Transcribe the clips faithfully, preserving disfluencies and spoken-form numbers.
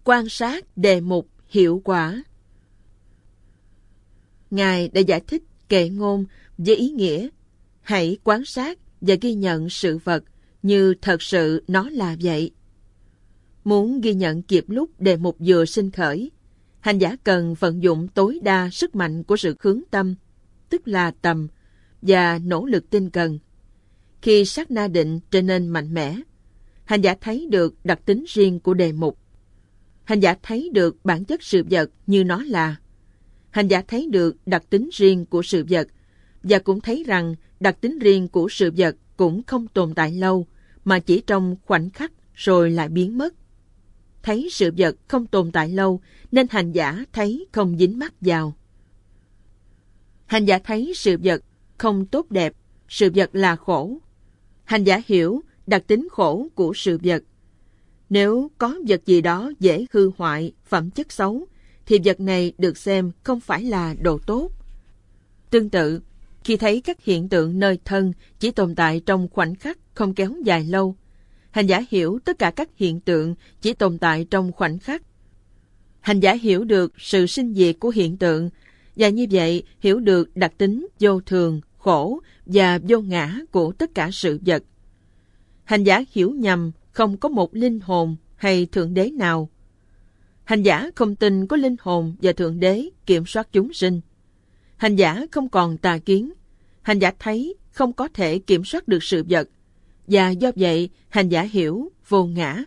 Quan sát đề mục hiệu quả. Ngài đã giải thích kệ ngôn với ý nghĩa hãy quan sát và ghi nhận sự vật như thật sự nó là vậy. Muốn ghi nhận kịp lúc đề mục vừa sinh khởi, hành giả cần vận dụng tối đa sức mạnh của sự hướng tâm, tức là tầm, và nỗ lực tinh cần. Khi sát na định trở nên mạnh mẽ, hành giả thấy được đặc tính riêng của đề mục. Hành giả thấy được bản chất sự vật như nó là. Hành giả thấy được đặc tính riêng của sự vật, và cũng thấy rằng đặc tính riêng của sự vật cũng không tồn tại lâu, mà chỉ trong khoảnh khắc rồi lại biến mất. Thấy sự vật không tồn tại lâu, nên hành giả thấy không dính mắc vào. Hành giả thấy sự vật không tốt đẹp, sự vật là khổ. Hành giả hiểu đặc tính khổ của sự vật. Nếu có vật gì đó dễ hư hoại, phẩm chất xấu, thì vật này được xem không phải là đồ tốt. Tương tự, khi thấy các hiện tượng nơi thân chỉ tồn tại trong khoảnh khắc không kéo dài lâu, hành giả hiểu tất cả các hiện tượng chỉ tồn tại trong khoảnh khắc. Hành giả hiểu được sự sinh diệt của hiện tượng, và như vậy hiểu được đặc tính vô thường, khổ và vô ngã của tất cả sự vật. Hành giả hiểu nhầm không có một linh hồn hay thượng đế nào. Hành giả không tin có linh hồn và thượng đế kiểm soát chúng sinh. Hành giả không còn tà kiến. Hành giả thấy không có thể kiểm soát được sự vật, và do vậy hành giả hiểu vô ngã.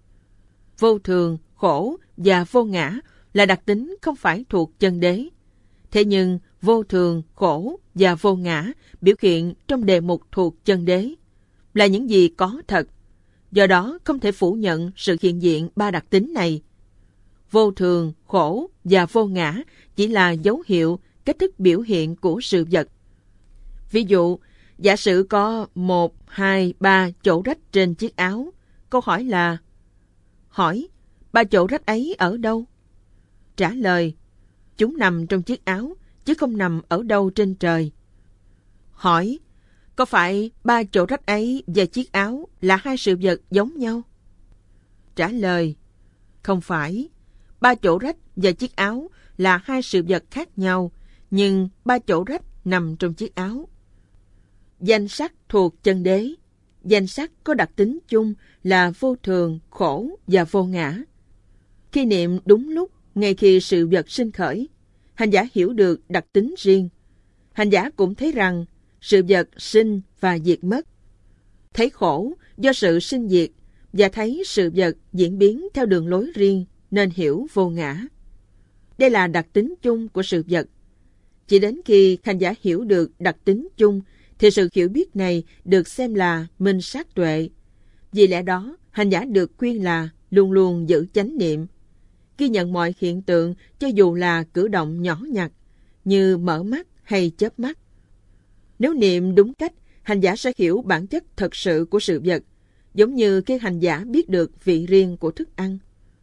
Vô thường, khổ và vô ngã là đặc tính không phải thuộc chân đế. Thế nhưng vô thường, khổ và vô ngã biểu hiện trong đề mục thuộc chân đế, là những gì có thật. Do đó không thể phủ nhận sự hiện diện ba đặc tính này. Vô thường, khổ và vô ngã chỉ là dấu hiệu, cách thức biểu hiện của sự vật. Ví dụ, giả sử có một, hai, ba chỗ rách trên chiếc áo. Câu hỏi là: hỏi, ba chỗ rách ấy ở đâu? Trả lời: chúng nằm trong chiếc áo, chứ không nằm ở đâu trên trời. Hỏi, có phải ba chỗ rách ấy và chiếc áo là hai sự vật giống nhau? Trả lời: không phải. Ba chỗ rách và chiếc áo là hai sự vật khác nhau, nhưng ba chỗ rách nằm trong chiếc áo. Danh sắc thuộc chân đế. Danh sắc có đặc tính chung là vô thường, khổ và vô ngã. Khi niệm đúng lúc, ngay khi sự vật sinh khởi, hành giả hiểu được đặc tính riêng. Hành giả cũng thấy rằng sự vật sinh và diệt mất. Thấy khổ do sự sinh diệt, và thấy sự vật diễn biến theo đường lối riêng, nên hiểu vô ngã. Đây là đặc tính chung của sự vật. Chỉ đến khi hành giả hiểu được đặc tính chung, thì sự hiểu biết này được xem là minh sát tuệ. Vì lẽ đó, hành giả được khuyên là luôn luôn giữ chánh niệm, ghi nhận mọi hiện tượng cho dù là cử động nhỏ nhặt, như mở mắt hay chớp mắt. Nếu niệm đúng cách, hành giả sẽ hiểu bản chất thật sự của sự vật, giống như khi hành giả biết được vị riêng của thức ăn.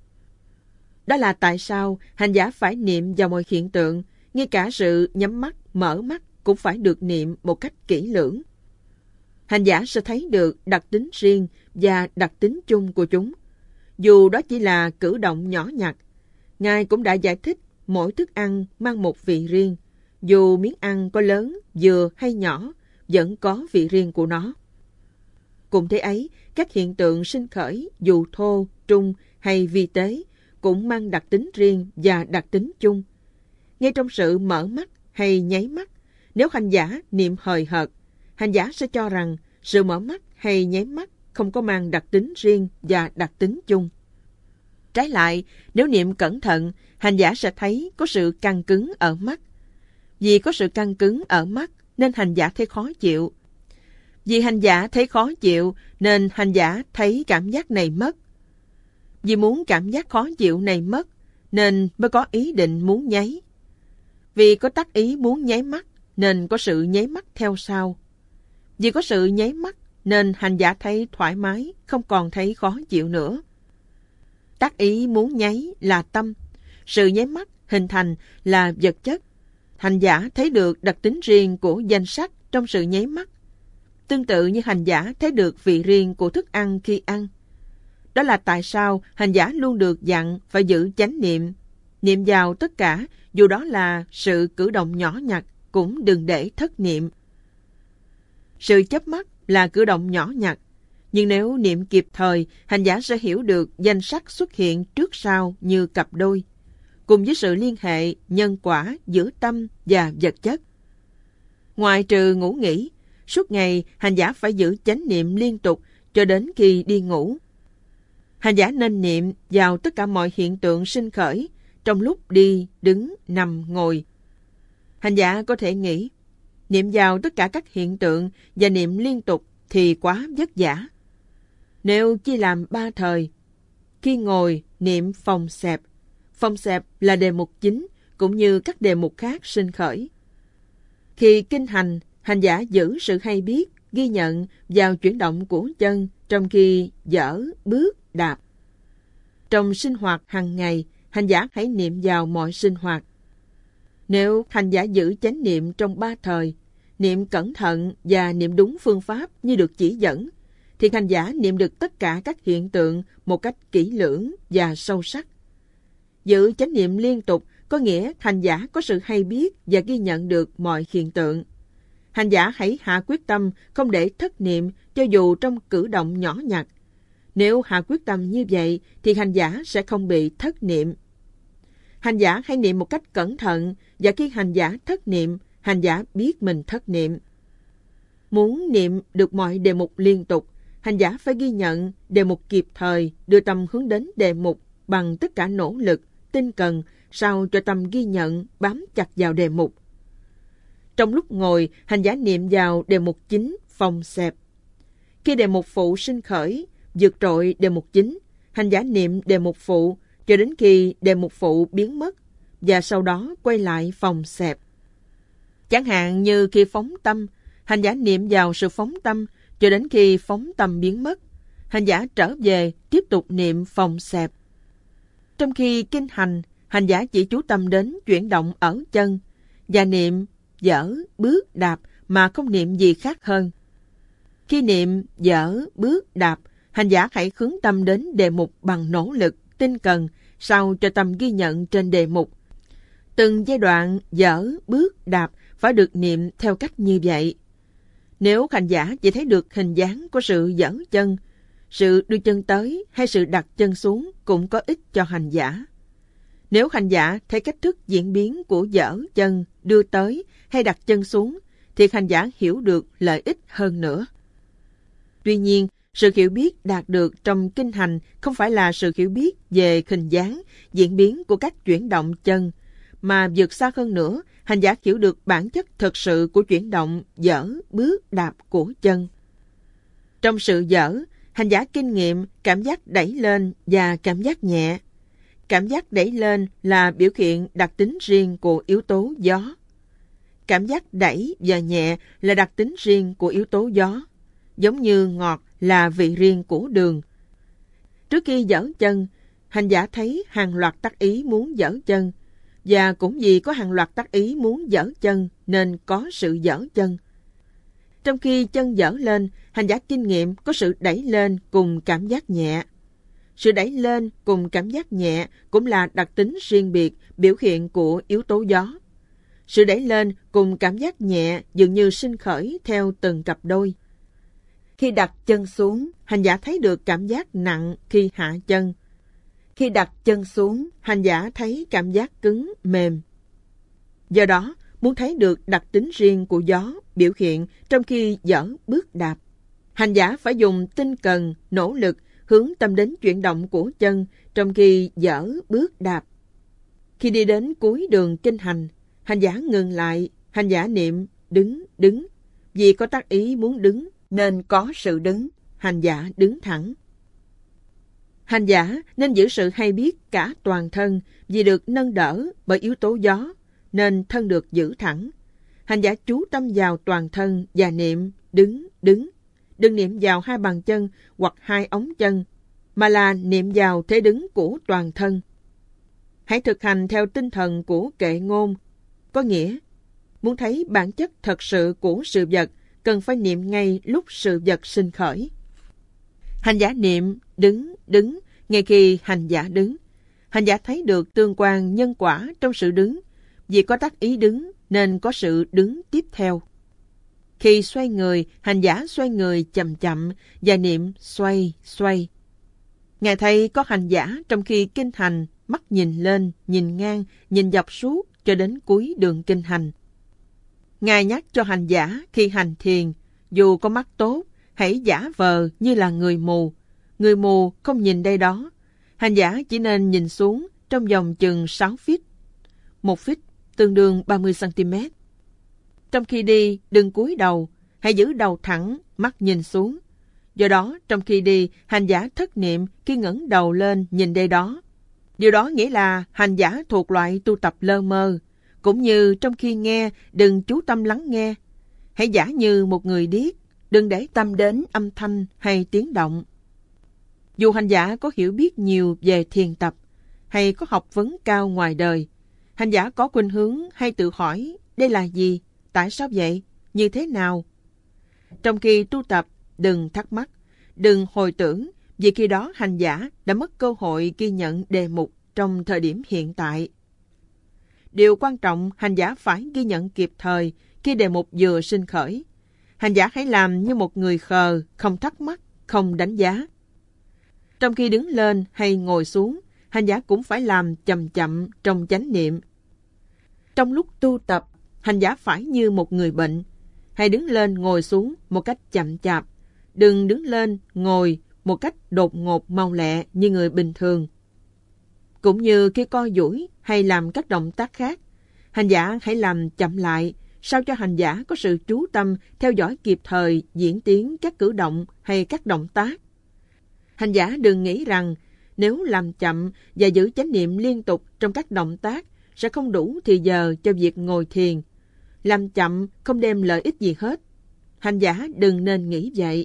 Đó là tại sao hành giả phải niệm vào mọi hiện tượng, ngay cả sự nhắm mắt, mở mắt cũng phải được niệm một cách kỹ lưỡng. Hành giả sẽ thấy được đặc tính riêng và đặc tính chung của chúng. Dù đó chỉ là cử động nhỏ nhặt, Ngài cũng đã giải thích mỗi thức ăn mang một vị riêng. Dù miếng ăn có lớn, vừa hay nhỏ, vẫn có vị riêng của nó. Cùng thế ấy, các hiện tượng sinh khởi, dù thô, trung hay vi tế, cũng mang đặc tính riêng và đặc tính chung. Ngay trong sự mở mắt hay nháy mắt, nếu hành giả niệm hời hợt, hành giả sẽ cho rằng sự mở mắt hay nháy mắt không có mang đặc tính riêng và đặc tính chung. Trái lại, nếu niệm cẩn thận, hành giả sẽ thấy có sự căng cứng ở mắt. Vì có sự căng cứng ở mắt nên hành giả thấy khó chịu. Vì hành giả thấy khó chịu nên hành giả thấy cảm giác này mất. Vì muốn cảm giác khó chịu này mất nên mới có ý định muốn nháy. Vì có tác ý muốn nháy mắt nên có sự nháy mắt theo sau. Vì có sự nháy mắt nên hành giả thấy thoải mái, không còn thấy khó chịu nữa. Tác ý muốn nháy là tâm. Sự nháy mắt hình thành là vật chất. Hành giả thấy được đặc tính riêng của danh sắc trong sự nháy mắt. Tương tự như hành giả thấy được vị riêng của thức ăn khi ăn. Đó là tại sao hành giả luôn được dặn phải giữ chánh niệm. Niệm vào tất cả, dù đó là sự cử động nhỏ nhặt, cũng đừng để thất niệm. Sự chớp mắt là cử động nhỏ nhặt, nhưng nếu niệm kịp thời, hành giả sẽ hiểu được danh sắc xuất hiện trước sau như cặp đôi, cùng với sự liên hệ nhân quả giữa tâm và vật chất. Ngoại trừ ngủ nghỉ, suốt ngày hành giả phải giữ chánh niệm liên tục cho đến khi đi ngủ. Hành giả nên niệm vào tất cả mọi hiện tượng sinh khởi trong lúc đi, đứng, nằm, ngồi. Hành giả có thể nghĩ, niệm vào tất cả các hiện tượng và niệm liên tục thì quá vất vả. Nếu chỉ làm ba thời, khi ngồi niệm phòng xẹp. Phòng xẹp là đề mục chính, cũng như các đề mục khác sinh khởi. Khi kinh hành, hành giả giữ sự hay biết, ghi nhận vào chuyển động của chân trong khi dở, bước, đạp. Trong sinh hoạt hàng ngày, hành giả hãy niệm vào mọi sinh hoạt. Nếu hành giả giữ chánh niệm trong ba thời, niệm cẩn thận và niệm đúng phương pháp như được chỉ dẫn, thì hành giả niệm được tất cả các hiện tượng một cách kỹ lưỡng và sâu sắc. Giữ chánh niệm liên tục có nghĩa hành giả có sự hay biết và ghi nhận được mọi hiện tượng. Hành giả hãy hạ quyết tâm không để thất niệm cho dù trong cử động nhỏ nhặt. Nếu hạ quyết tâm như vậy thì hành giả sẽ không bị thất niệm. Hành giả hãy niệm một cách cẩn thận, và khi hành giả thất niệm, hành giả biết mình thất niệm. Muốn niệm được mọi đề mục liên tục, hành giả phải ghi nhận đề mục kịp thời, đưa tâm hướng đến đề mục bằng tất cả nỗ lực, tinh cần, sao cho tâm ghi nhận, bám chặt vào đề mục. Trong lúc ngồi, hành giả niệm vào đề mục chính, phòng xẹp. Khi đề mục phụ sinh khởi, vượt trội đề mục chính, hành giả niệm đề mục phụ cho đến khi đề mục phụ biến mất, và sau đó quay lại phòng xẹp. Chẳng hạn như khi phóng tâm, hành giả niệm vào sự phóng tâm cho đến khi phóng tâm biến mất, hành giả trở về tiếp tục niệm phòng xẹp. Trong khi kinh hành, hành giả chỉ chú tâm đến chuyển động ở chân và niệm dở, bước, đạp mà không niệm gì khác hơn. Khi niệm dở, bước, đạp, hành giả hãy hướng tâm đến đề mục bằng nỗ lực, tinh cần, sao cho tâm ghi nhận trên đề mục. Từng giai đoạn dở, bước, đạp phải được niệm theo cách như vậy. Nếu hành giả chỉ thấy được hình dáng của sự dở chân, sự đưa chân tới hay sự đặt chân xuống cũng có ích cho hành giả. Nếu hành giả thấy cách thức diễn biến của dở chân, đưa tới hay đặt chân xuống, thì hành giả hiểu được lợi ích hơn nữa. Tuy nhiên, sự hiểu biết đạt được trong kinh hành không phải là sự hiểu biết về hình dáng, diễn biến của các chuyển động chân, mà vượt xa hơn nữa, hành giả hiểu được bản chất thực sự của chuyển động dở, bước, đạp của chân. Trong sự dở, hành giả kinh nghiệm cảm giác đẩy lên và cảm giác nhẹ. Cảm giác đẩy lên là biểu hiện đặc tính riêng của yếu tố gió. Cảm giác đẩy và nhẹ là đặc tính riêng của yếu tố gió, giống như ngọt là vị riêng của đường. Trước khi dở chân, hành giả thấy hàng loạt tác ý muốn dở chân, và cũng vì có hàng loạt tác ý muốn dở chân nên có sự dở chân. Trong khi chân dở lên, hành giả kinh nghiệm có sự đẩy lên cùng cảm giác nhẹ. Sự đẩy lên cùng cảm giác nhẹ cũng là đặc tính riêng biệt, biểu hiện của yếu tố gió. Sự đẩy lên cùng cảm giác nhẹ dường như sinh khởi theo từng cặp đôi. Khi đặt chân xuống, hành giả thấy được cảm giác nặng khi hạ chân. Khi đặt chân xuống, hành giả thấy cảm giác cứng, mềm. Do đó, muốn thấy được đặc tính riêng của gió biểu hiện trong khi dở bước đạp, hành giả phải dùng tinh cần, nỗ lực, hướng tâm đến chuyển động của chân trong khi dở bước đạp. Khi đi đến cuối đường kinh hành, hành giả ngừng lại, hành giả niệm đứng, đứng. Vì có tác ý muốn đứng nên có sự đứng, hành giả đứng thẳng. Hành giả nên giữ sự hay biết cả toàn thân, vì được nâng đỡ bởi yếu tố gió nên thân được giữ thẳng. Hành giả chú tâm vào toàn thân và niệm đứng, đứng. Đừng niệm vào hai bàn chân hoặc hai ống chân, mà là niệm vào thế đứng của toàn thân. Hãy thực hành theo tinh thần của kệ ngôn, có nghĩa, muốn thấy bản chất thật sự của sự vật, cần phải niệm ngay lúc sự vật sinh khởi. Hành giả niệm đứng, đứng ngay khi hành giả đứng. Hành giả thấy được tương quan nhân quả trong sự đứng. Vì có tác ý đứng nên có sự đứng tiếp theo. Khi xoay người, hành giả xoay người chậm chậm và niệm xoay, xoay. Ngài thấy có hành giả trong khi kinh hành, mắt nhìn lên, nhìn ngang, nhìn dọc suốt cho đến cuối đường kinh hành. Ngài nhắc cho hành giả khi hành thiền, dù có mắt tốt, hãy giả vờ như là người mù. Người mù không nhìn đây đó. Hành giả chỉ nên nhìn xuống trong vòng chừng sáu feet. Một feet tương đương ba mươi xăng-ti-mét. Trong khi đi, đừng cúi đầu, hãy giữ đầu thẳng, mắt nhìn xuống. Do đó, trong khi đi, hành giả thất niệm khi ngẩng đầu lên nhìn đây đó. Điều đó nghĩa là hành giả thuộc loại tu tập lơ mơ. Cũng như trong khi nghe, đừng chú tâm lắng nghe. Hãy giả như một người điếc, đừng để tâm đến âm thanh hay tiếng động. Dù hành giả có hiểu biết nhiều về thiền tập, hay có học vấn cao ngoài đời, hành giả có khuynh hướng hay tự hỏi, đây là gì? Tại sao vậy? Như thế nào? Trong khi tu tập, đừng thắc mắc, đừng hồi tưởng, vì khi đó hành giả đã mất cơ hội ghi nhận đề mục trong thời điểm hiện tại. Điều quan trọng, hành giả phải ghi nhận kịp thời khi đề mục vừa sinh khởi. Hành giả hãy làm như một người khờ, không thắc mắc, không đánh giá. Trong khi đứng lên hay ngồi xuống, hành giả cũng phải làm chậm chậm trong chánh niệm. Trong lúc tu tập, hành giả phải như một người bệnh. Hãy đứng lên ngồi xuống một cách chậm chạp. Đừng đứng lên ngồi một cách đột ngột mau lẹ như người bình thường. Cũng như khi co duỗi hay làm các động tác khác, hành giả hãy làm chậm lại, sao cho hành giả có sự chú tâm theo dõi kịp thời diễn tiến các cử động hay các động tác. Hành giả đừng nghĩ rằng nếu làm chậm và giữ chánh niệm liên tục trong các động tác sẽ không đủ thì giờ cho việc ngồi thiền. Làm chậm không đem lợi ích gì hết. Hành giả đừng nên nghĩ vậy.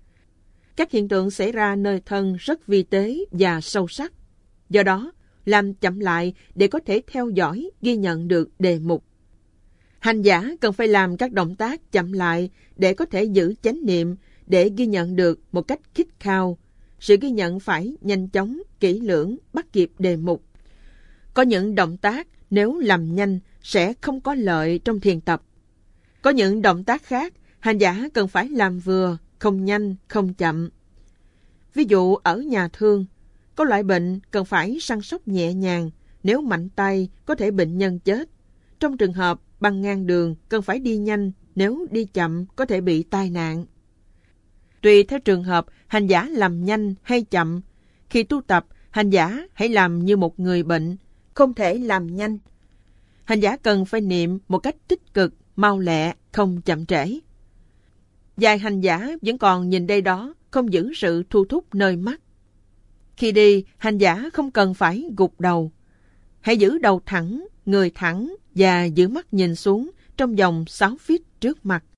Các hiện tượng xảy ra nơi thân rất vi tế và sâu sắc. Do đó, làm chậm lại để có thể theo dõi, ghi nhận được đề mục. Hành giả cần phải làm các động tác chậm lại để có thể giữ chánh niệm, để ghi nhận được một cách khít khao. Sự ghi nhận phải nhanh chóng, kỹ lưỡng, bắt kịp đề mục. Có những động tác nếu làm nhanh sẽ không có lợi trong thiền tập. Có những động tác khác, hành giả cần phải làm vừa, không nhanh, không chậm. Ví dụ ở nhà thương, có loại bệnh cần phải săn sóc nhẹ nhàng, nếu mạnh tay có thể bệnh nhân chết. Trong trường hợp băng ngang đường cần phải đi nhanh, nếu đi chậm có thể bị tai nạn. Tùy theo trường hợp, hành giả làm nhanh hay chậm. Khi tu tập, hành giả hãy làm như một người bệnh, không thể làm nhanh. Hành giả cần phải niệm một cách tích cực, mau lẹ, không chậm trễ. Vài hành giả vẫn còn nhìn đây đó, không giữ sự thu thúc nơi mắt. Khi đi, hành giả không cần phải gục đầu. Hãy giữ đầu thẳng, người thẳng và giữ mắt nhìn xuống trong vòng sáu feet trước mặt.